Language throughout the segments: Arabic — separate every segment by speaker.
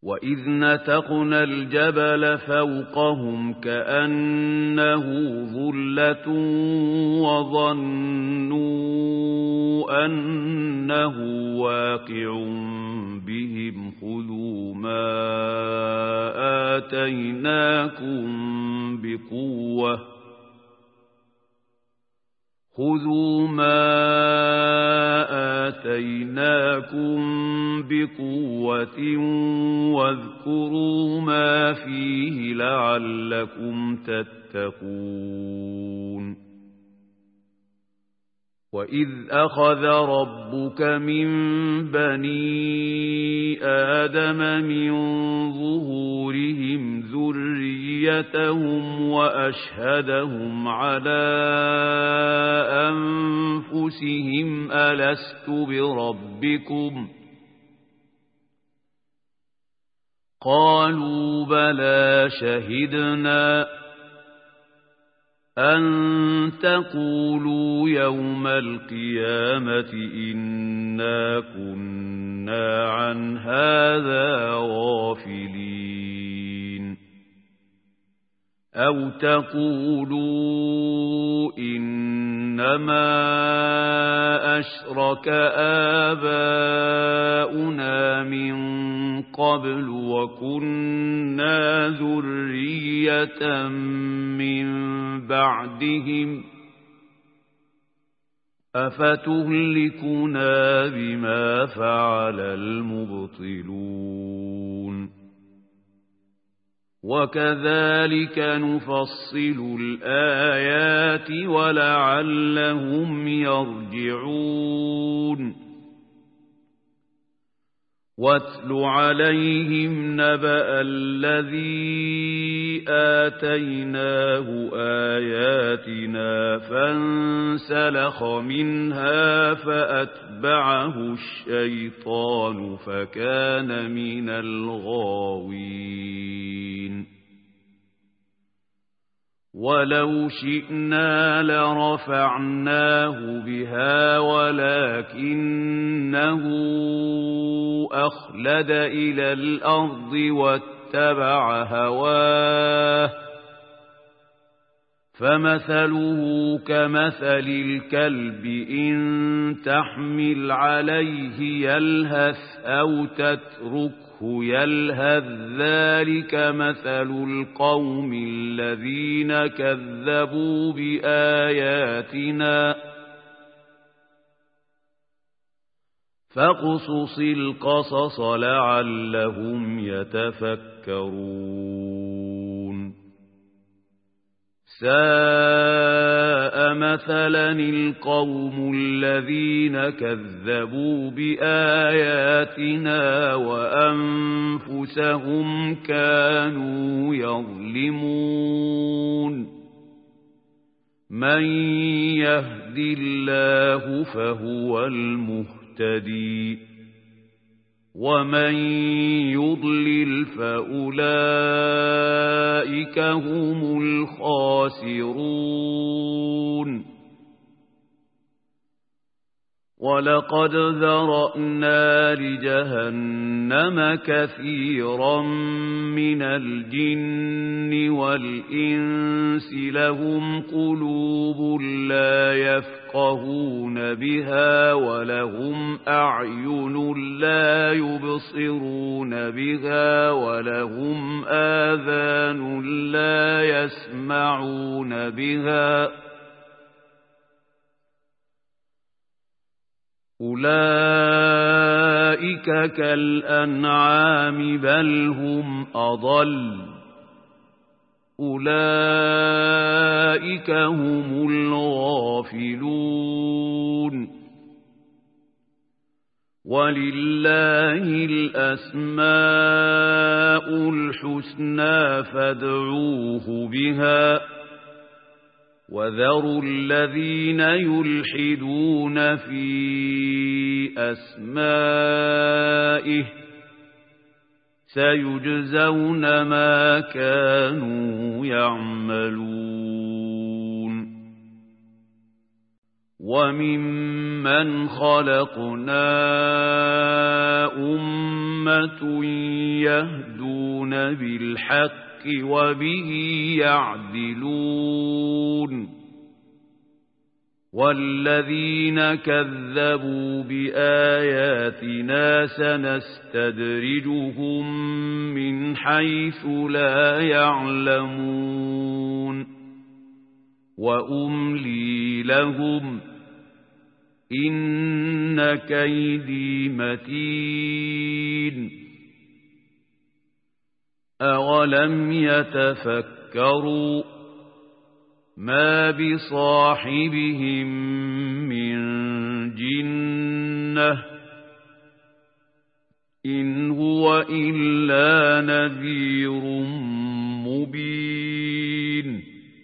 Speaker 1: وَإِذْ نَتَقْنَا الْجَبَلَ فَوْقَهُمْ كَأَنَّهُ ظُلَّةٌ وَظَنُّوا أَنَّهُ واقع بِهِمْ خُذُوا مَا آتَيْنَاكُمْ بِقُوَّةٍ وَاذْكُرُوا مَا فِيهِ لَعَلَّكُمْ تَتَّقُونَ وَإِذْ أَخَذَ رَبُّكَ مِنْ بَنِي آدَمَ مِنْ ظُهُورِهِمْ ذُرِّيَّتَهُمْ وَأَشْهَدَهُمْ عَلَى أَنْفُسِهِمْ أَلَسْتُ بِرَبِّكُمْ ۖ قَالُوا بَلَى شَهِدْنَا أَن تَقُولُوا يَوْمَ الْقِيَامَةِ إِنَّا كُنَّا عَنْ هَذَا غَافِلِينَ أَوْ تَقُولُوا إِنَّمَا أَشْرَكَ آبَاؤُنَا مِنْ قَبْلُ وَكُنَّا ذُرِّيَّةً مِنْ بَعْدِهِمْ أَفَتُهْلِكُنَا بِمَا فَعَلَ الْمُبْطِلُونَ وَكَذَلِكَ نُفَصِّلُ الْآيَاتِ وَلَعَلَّهُمْ يَرْجِعُونَ وَاتْلُ عَلَيْهِمْ نَبَأَ الَّذِي آتَيْنَاهُ آيَاتِنَا فَانسَلَخَ مِنْهَا فَأَتْبَعَهُ الشَّيْطَانُ فَكَانَ مِنَ الْغَاوِينَ وَلَوْ شِئْنَا لَرَفَعْنَاهُ بِهَا وَلَكِنَّهُ أَخْلَدَ إِلَى الْأَرْضِ وَاتَّبَعَ هَوَاهُ فَمَثَلُهُ كَمَثَلِ الْكَلْبِ إِن تَحْمِلْ عَلَيْهِ يَلْهَثْ أَوْ تَتْرُكْهُ يَلْهَث ذَلِكَ مَثَلُ الْقَوْمِ الَّذِينَ كَذَّبُوا بِآيَاتِنَا فَاقْصُصِ الْقَصَصَ لَعَلَّهُمْ يَتَفَكَّرُونَ سَاءَ مَثَلًا الْقَوْمُ الَّذِينَ كَذَّبُوا بِآيَاتِنَا وَأَنفُسَهُمْ كَانُوا يَظْلِمُونَ مَن يَهْدِ اللَّهُ فَهُوَ الْمُهْتَدِي وَمَن يُضْلِلْ فَأُولَئِكَ هُمُ الْخَاسِرُونَ وَلَقَدْ ذَرَأْنَا لِجَهَنَّمَ كَثِيرًا مِنَ الْجِنِّ وَالْإِنسِ لَهُمْ قُلُوبٌ لَّا يَفْقَهُونَ بِهَا وَلَهُمْ أَعْيُنٌ لَّا يُبْصِرُونَ بِهَا وَلَهُمْ آذَانٌ لَّا يَسْمَعُونَ بِهَا أُولَئِكَ كَالْأَنْعَامِ بَلْ هُمْ أَضَلُّ أُولَئِكَ هُمُ الْغَافِلُونَ وَلِلَّهِ الْأَسْمَاءُ الْحُسْنَى فَادْعُوهُ بِهَا وَذَرُوا الَّذِينَ يُلْحِدُونَ فِي أَسْمَائِهِ سَيُجْزَوْنَ مَا كَانُوا يَعْمَلُونَ وَمِمَّنْ خَلَقْنَا أُمَّةً أمة يهدون بالحق وبه يعدلون والذين كذبوا بآياتنا سنستدرجهم من حيث لا يعلمون وأملي لهم إن كيدي متين أولم يتفكروا ما بصاحبهم من جنة إن هو إلا نذير مبين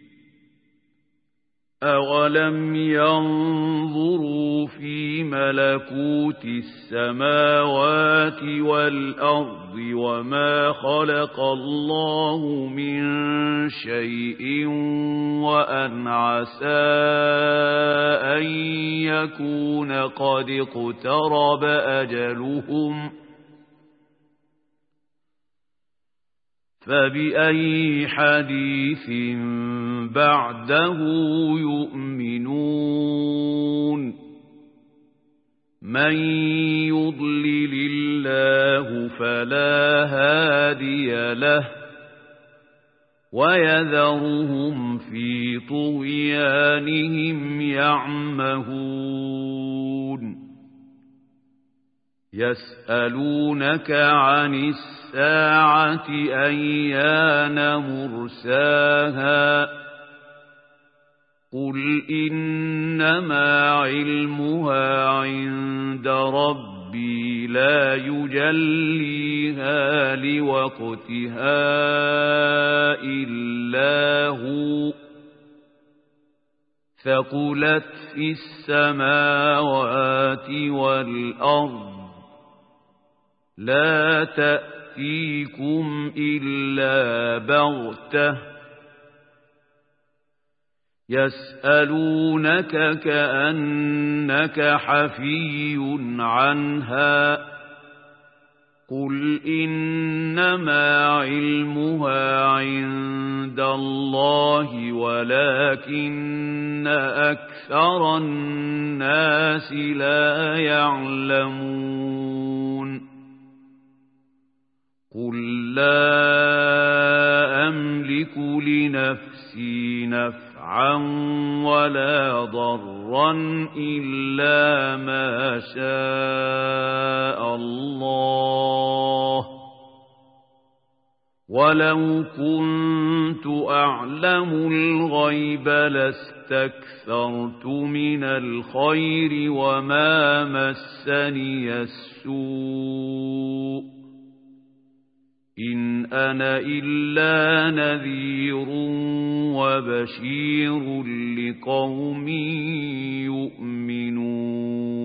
Speaker 1: أولم ينظروا في ملكوت السماوات والأرض وما خلق الله من شيء وأن عسى أن يكون قد اقترب أجلهم فبأي حديث بعده يؤمنون من يضلل الله فلا هادي له ويذرهم في طغيانهم يعمهون يسألونك عن الساعة أيان مرساها قل إنما علمها عند ربي لا يجليها لوقتها إلا هو ثقلت في السماوات والأرض لا تأتيكم إلا بغتة يسألونك كأنك حفي عنها قل إنما علمها عند الله ولكن أكثر الناس لا يعلمون قل لا أملك لنفسي نفعا ولا ضرا إلا ما شاء الله ولو كنت أعلم الغيب لاستكثرت من الخير وما مسني السوء إن أنا إلا نذير وبشير لقوم يؤمنون